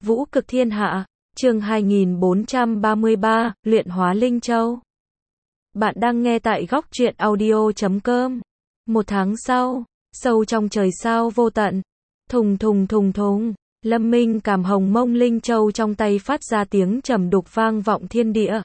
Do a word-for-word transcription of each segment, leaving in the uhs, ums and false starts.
Vũ cực thiên hạ, chương hai nghìn bốn trăm ba mươi ba, luyện hóa Linh Châu. Bạn đang nghe tại góc truyện audio chấm com. Một tháng sau, sâu trong trời sao vô tận, thùng thùng thùng thùng, Lâm Minh cảm hồng mông Linh Châu trong tay phát ra tiếng trầm đục vang vọng thiên địa.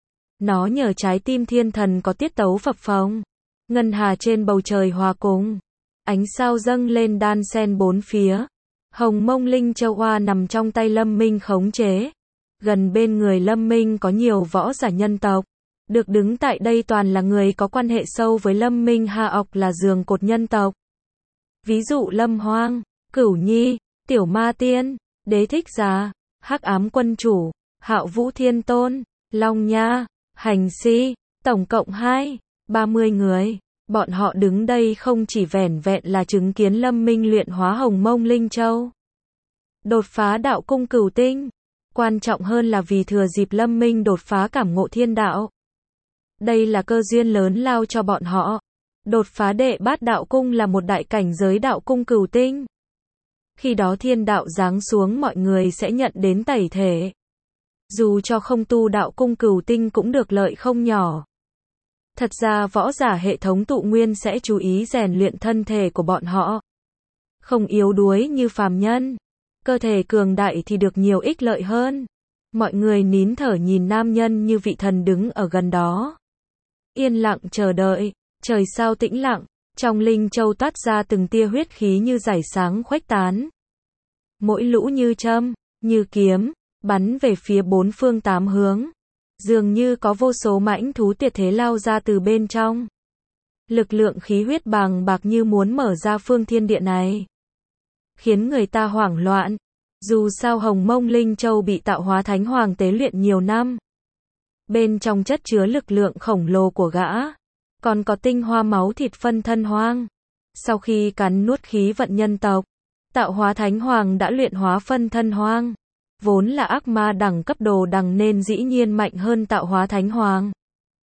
Nó nhờ trái tim thiên thần có tiết tấu phập phồng, ngân hà trên bầu trời hòa cùng, ánh sao dâng lên đan sen bốn phía. Hồng mông Linh Châu hoa nằm trong tay Lâm Minh khống chế. Gần bên người Lâm Minh có nhiều võ giả nhân tộc. Được đứng tại đây toàn là người có quan hệ sâu với Lâm Minh, Hà ọc là giường cột nhân tộc. Ví dụ Lâm Hoang, Cửu Nhi, Tiểu Ma Tiên, Đế Thích Giả, Hắc Ám Quân Chủ, Hạo Vũ Thiên Tôn, Long Nha, Hành Si, tổng cộng hai, ba mươi người. Bọn họ đứng đây không chỉ vẻn vẹn là chứng kiến Lâm Minh luyện hóa hồng mông Linh Châu, đột phá đạo cung cửu tinh. Quan trọng hơn là vì thừa dịp Lâm Minh đột phá cảm ngộ thiên đạo. Đây là cơ duyên lớn lao cho bọn họ. Đột phá đệ bát đạo cung là một đại cảnh giới đạo cung cửu tinh. Khi đó thiên đạo giáng xuống mọi người sẽ nhận đến tẩy thể. Dù cho không tu đạo cung cửu tinh cũng được lợi không nhỏ. Thật ra võ giả hệ thống tụ nguyên sẽ chú ý rèn luyện thân thể của bọn họ. Không yếu đuối như phàm nhân. Cơ thể cường đại thì được nhiều ích lợi hơn. Mọi người nín thở nhìn nam nhân như vị thần đứng ở gần đó. Yên lặng chờ đợi, trời sao tĩnh lặng, trong Linh Châu toát ra từng tia huyết khí như rải sáng khuếch tán. Mỗi lũ như châm, như kiếm, bắn về phía bốn phương tám hướng. Dường như có vô số mãnh thú tuyệt thế lao ra từ bên trong. Lực lượng khí huyết bàng bạc như muốn mở ra phương thiên địa này. Khiến người ta hoảng loạn. Dù sao hồng mông Linh Châu bị tạo hóa thánh hoàng tế luyện nhiều năm. Bên trong chất chứa lực lượng khổng lồ của gã. Còn có tinh hoa máu thịt phân thân hoang. Sau khi cắn nuốt khí vận nhân tộc, tạo hóa thánh hoàng đã luyện hóa phân thân hoang. Vốn là ác ma đẳng cấp đồ đằng nên dĩ nhiên mạnh hơn tạo hóa thánh hoàng.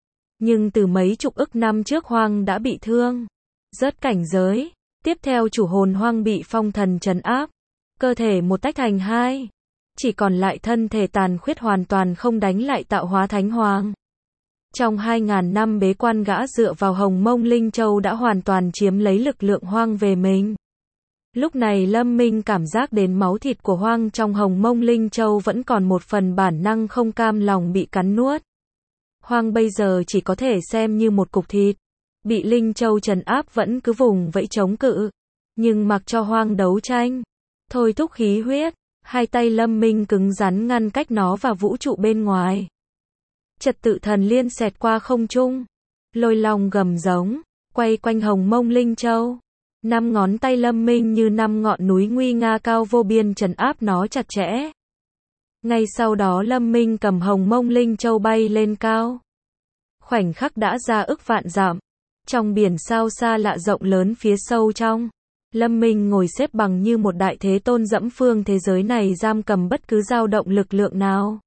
Nhưng từ mấy chục ức năm trước hoang đã bị thương, rớt cảnh giới. Tiếp theo chủ hồn hoang bị phong thần trấn áp. Cơ thể một tách thành hai. Chỉ còn lại thân thể tàn khuyết hoàn toàn không đánh lại tạo hóa thánh hoàng. Trong hai ngàn năm bế quan gã dựa vào hồng mông Linh Châu đã hoàn toàn chiếm lấy lực lượng hoang về mình. Lúc này Lâm Minh cảm giác đến máu thịt của hoang trong hồng mông Linh Châu vẫn còn một phần bản năng không cam lòng bị cắn nuốt. Hoang bây giờ chỉ có thể xem như một cục thịt. Bị Linh Châu trấn áp vẫn cứ vùng vẫy chống cự. Nhưng mặc cho hoang đấu tranh, thôi thúc khí huyết, hai tay Lâm Minh cứng rắn ngăn cách nó và vũ trụ bên ngoài. Trật tự thần liên xẹt qua không trung. Lôi long gầm giống, quay quanh hồng mông Linh Châu. Năm ngón tay Lâm Minh như năm ngọn núi nguy nga cao vô biên trấn áp nó chặt chẽ. Ngay sau đó Lâm Minh cầm hồng mông Linh Châu bay lên cao. Khoảnh khắc đã ra ức vạn dặm. Trong biển sao xa lạ rộng lớn phía sâu trong, Lâm Minh ngồi xếp bằng như một đại thế tôn dẫm phương thế giới này giam cầm bất cứ dao động lực lượng nào.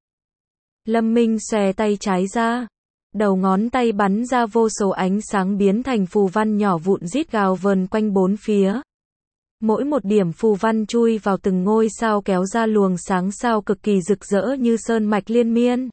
Lâm Minh xòe tay trái ra, đầu ngón tay bắn ra vô số ánh sáng biến thành phù văn nhỏ vụn rít gào vờn quanh bốn phía. Mỗi một điểm phù văn chui vào từng ngôi sao kéo ra luồng sáng sao cực kỳ rực rỡ như sơn mạch liên miên.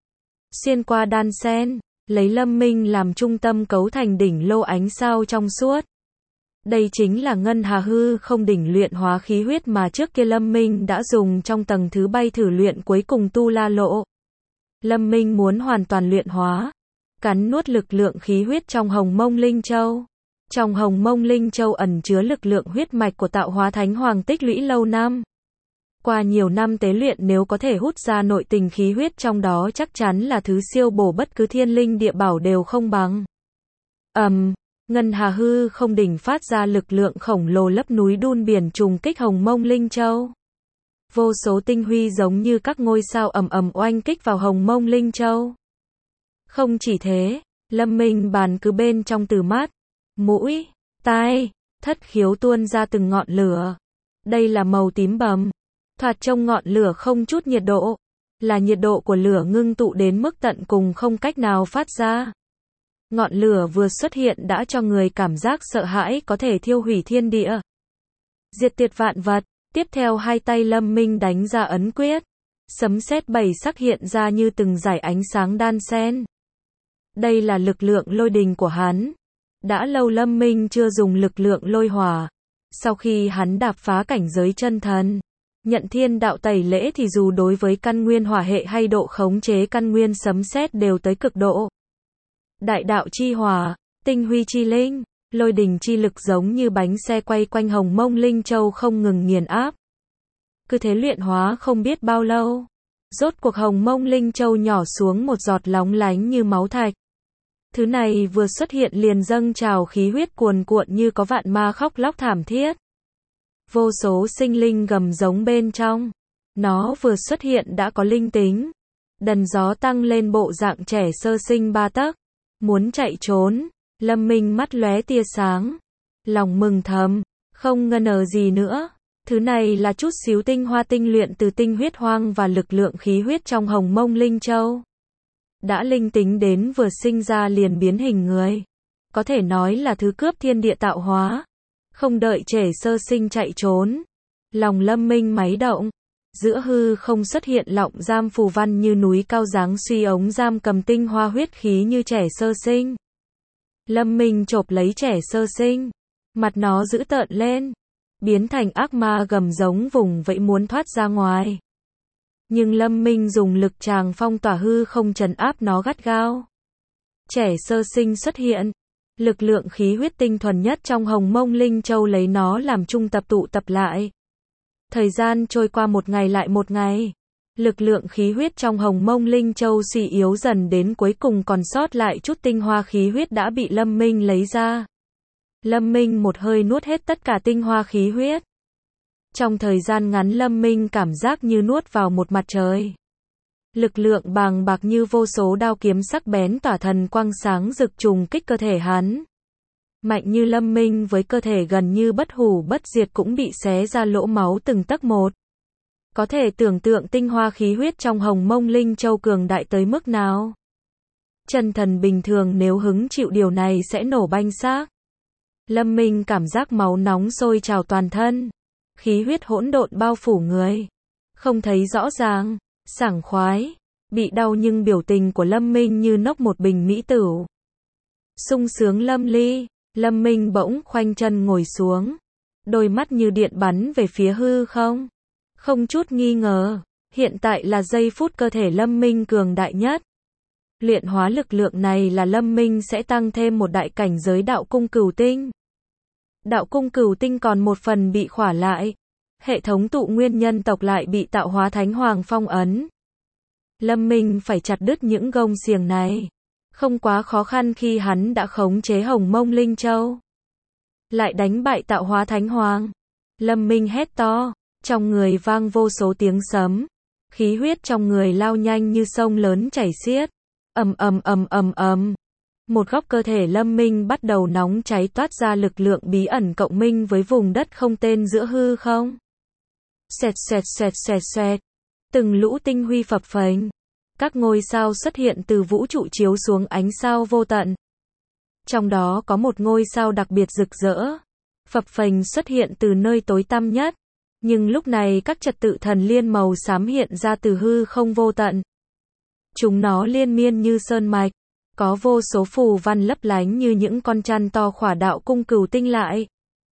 Xuyên qua đan sen, lấy Lâm Minh làm trung tâm cấu thành đỉnh lô ánh sao trong suốt. Đây chính là ngân hà hư không đỉnh luyện hóa khí huyết mà trước kia Lâm Minh đã dùng trong tầng thứ bay thử luyện cuối cùng tu la lộ. Lâm Minh muốn hoàn toàn luyện hóa, cắn nuốt lực lượng khí huyết trong hồng mông Linh Châu. Trong hồng mông Linh Châu ẩn chứa lực lượng huyết mạch của tạo hóa thánh hoàng tích lũy lâu năm. Qua nhiều năm tế luyện nếu có thể hút ra nội tình khí huyết trong đó chắc chắn là thứ siêu bổ bất cứ thiên linh địa bảo đều không bằng. Ầm, um, ngân hà hư không đỉnh phát ra lực lượng khổng lồ lấp núi đun biển trùng kích hồng mông Linh Châu. Vô số tinh huy giống như các ngôi sao ầm ầm oanh kích vào hồng mông Linh Châu. Không chỉ thế, Lâm Minh bàn cứ bên trong từ mắt, mũi, tai, thất khiếu tuôn ra từng ngọn lửa. Đây là màu tím bầm. Thoạt trông ngọn lửa không chút nhiệt độ, là nhiệt độ của lửa ngưng tụ đến mức tận cùng không cách nào phát ra. Ngọn lửa vừa xuất hiện đã cho người cảm giác sợ hãi có thể thiêu hủy thiên địa. Diệt tuyệt vạn vật, Tiếp theo hai tay Lâm Minh đánh ra ấn quyết. Sấm sét bảy sắc hiện ra như từng dải ánh sáng đan xen. Đây là lực lượng lôi đình của hắn. Đã lâu Lâm Minh chưa dùng lực lượng lôi hỏa. Sau khi hắn đạp phá cảnh giới chân thần, nhận thiên đạo tẩy lễ thì dù đối với căn nguyên hỏa hệ hay độ khống chế căn nguyên sấm sét đều tới cực độ. Đại đạo chi hỏa, tinh huy chi linh, lôi đình chi lực giống như bánh xe quay quanh Hồng Mông Linh Châu không ngừng nghiền áp. Cứ thế luyện hóa không biết bao lâu. Rốt cuộc Hồng Mông Linh Châu nhỏ xuống một giọt lóng lánh như máu thạch. Thứ này vừa xuất hiện liền dâng trào khí huyết cuồn cuộn như có vạn ma khóc lóc thảm thiết. Vô số sinh linh gầm giống bên trong. Nó vừa xuất hiện đã có linh tính. Đần gió tăng lên bộ dạng trẻ sơ sinh ba tấc. Muốn chạy trốn. Lâm Minh mắt lóe tia sáng. Lòng mừng thầm. Không ngờ ngờ gì nữa. Thứ này là chút xíu tinh hoa tinh luyện từ tinh huyết hoang và lực lượng khí huyết trong Hồng Mông Linh Châu. Đã linh tính đến vừa sinh ra liền biến hình người. Có thể nói là thứ cướp thiên địa tạo hóa. Không đợi trẻ sơ sinh chạy trốn. Lòng Lâm Minh máy động. Giữa hư không xuất hiện lọng giam phù văn như núi cao dáng suy ống giam cầm tinh hoa huyết khí như trẻ sơ sinh. Lâm Minh chộp lấy trẻ sơ sinh. Mặt nó dữ tợn lên. Biến thành ác ma gầm giống vùng vẫy muốn thoát ra ngoài. Nhưng Lâm Minh dùng lực tràng phong tỏa hư không trấn áp nó gắt gao. Trẻ sơ sinh xuất hiện. Lực lượng khí huyết tinh thuần nhất trong Hồng Mông Linh Châu lấy nó làm trung tập tụ tập lại. Thời gian trôi qua một ngày lại một ngày. Lực lượng khí huyết trong Hồng Mông Linh Châu suy yếu dần đến cuối cùng còn sót lại chút tinh hoa khí huyết đã bị Lâm Minh lấy ra. Lâm Minh một hơi nuốt hết tất cả tinh hoa khí huyết. Trong thời gian ngắn Lâm Minh cảm giác như nuốt vào một mặt trời. Lực lượng bàng bạc như vô số đao kiếm sắc bén tỏa thần quang sáng rực trùng kích cơ thể hắn. Mạnh như Lâm Minh với cơ thể gần như bất hủ bất diệt cũng bị xé ra lỗ máu từng tấc một. Có thể tưởng tượng tinh hoa khí huyết trong Hồng Mông Linh Châu cường đại tới mức nào. Chân thần bình thường nếu hứng chịu điều này sẽ nổ banh xác. Lâm Minh cảm giác máu nóng sôi trào toàn thân. Khí huyết hỗn độn bao phủ người. Không thấy rõ ràng, sảng khoái. Bị đau nhưng biểu tình của Lâm Minh như nốc một bình mỹ tửu. Sung sướng lâm ly. Lâm Minh bỗng khoanh chân ngồi xuống. Đôi mắt như điện bắn về phía hư không. Không chút nghi ngờ. Hiện tại là giây phút cơ thể Lâm Minh cường đại nhất. Luyện hóa lực lượng này là Lâm Minh sẽ tăng thêm một đại cảnh giới đạo cung cửu tinh. Đạo cung cửu tinh còn một phần bị khỏa lại. Hệ thống tụ nguyên nhân tộc lại bị tạo hóa thánh hoàng phong ấn. Lâm Minh phải chặt đứt những gông xiềng này. Không quá khó khăn khi hắn đã khống chế Hồng Mông Linh Châu. Lại đánh bại tạo hóa thánh hoàng. Lâm Minh hét to. Trong người vang vô số tiếng sấm. Khí huyết trong người lao nhanh như sông lớn chảy xiết. Ầm ầm ầm ầm ầm. Một góc cơ thể Lâm Minh bắt đầu nóng cháy toát ra lực lượng bí ẩn cộng minh với vùng đất không tên giữa hư không. Xoẹt xoẹt xoẹt xoẹt xoẹt. Từng lũ tinh huy phập phồng. Các ngôi sao xuất hiện từ vũ trụ chiếu xuống ánh sao vô tận. Trong đó có một ngôi sao đặc biệt rực rỡ. Phập phồng xuất hiện từ nơi tối tăm nhất. Nhưng lúc này các trật tự thần liên màu xám hiện ra từ hư không vô tận. Chúng nó liên miên như sơn mạch. Có vô số phù văn lấp lánh như những con chăn to khỏa đạo cung cửu tinh lại.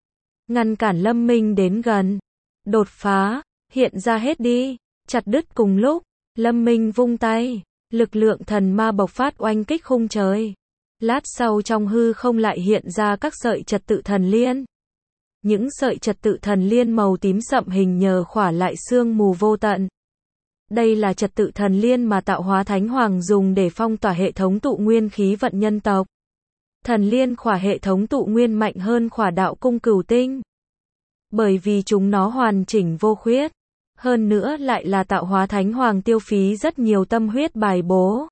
Ngăn cản Lâm Minh đến gần. Đột phá, hiện ra hết đi. Chặt đứt cùng lúc. Lâm Minh vung tay. Lực lượng thần ma bộc phát oanh kích khung trời. Lát sau trong hư không lại hiện ra các sợi trật tự thần liên. Những sợi trật tự thần liên màu tím sậm hình nhờ khỏa lại sương mù vô tận. Đây là trật tự thần liên mà tạo hóa thánh hoàng dùng để phong tỏa hệ thống tụ nguyên khí vận nhân tộc. Thần liên khỏa hệ thống tụ nguyên mạnh hơn khỏa đạo cung cửu tinh. Bởi vì chúng nó hoàn chỉnh vô khuyết. Hơn nữa lại là tạo hóa thánh hoàng tiêu phí rất nhiều tâm huyết bài bố.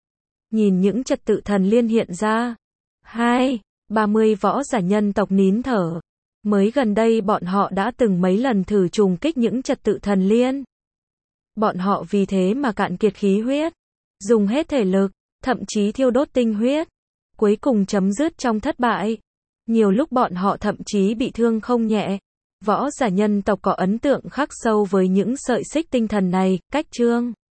Nhìn những trật tự thần liên hiện ra. Hai, ba mươi võ giả nhân tộc nín thở. Mới gần đây bọn họ đã từng mấy lần thử trùng kích những trật tự thần liên. Bọn họ vì thế mà cạn kiệt khí huyết. Dùng hết thể lực, thậm chí thiêu đốt tinh huyết. Cuối cùng chấm dứt trong thất bại. Nhiều lúc bọn họ thậm chí bị thương không nhẹ. Võ giả nhân tộc có ấn tượng khắc sâu với những sợi xích tinh thần này, cách chương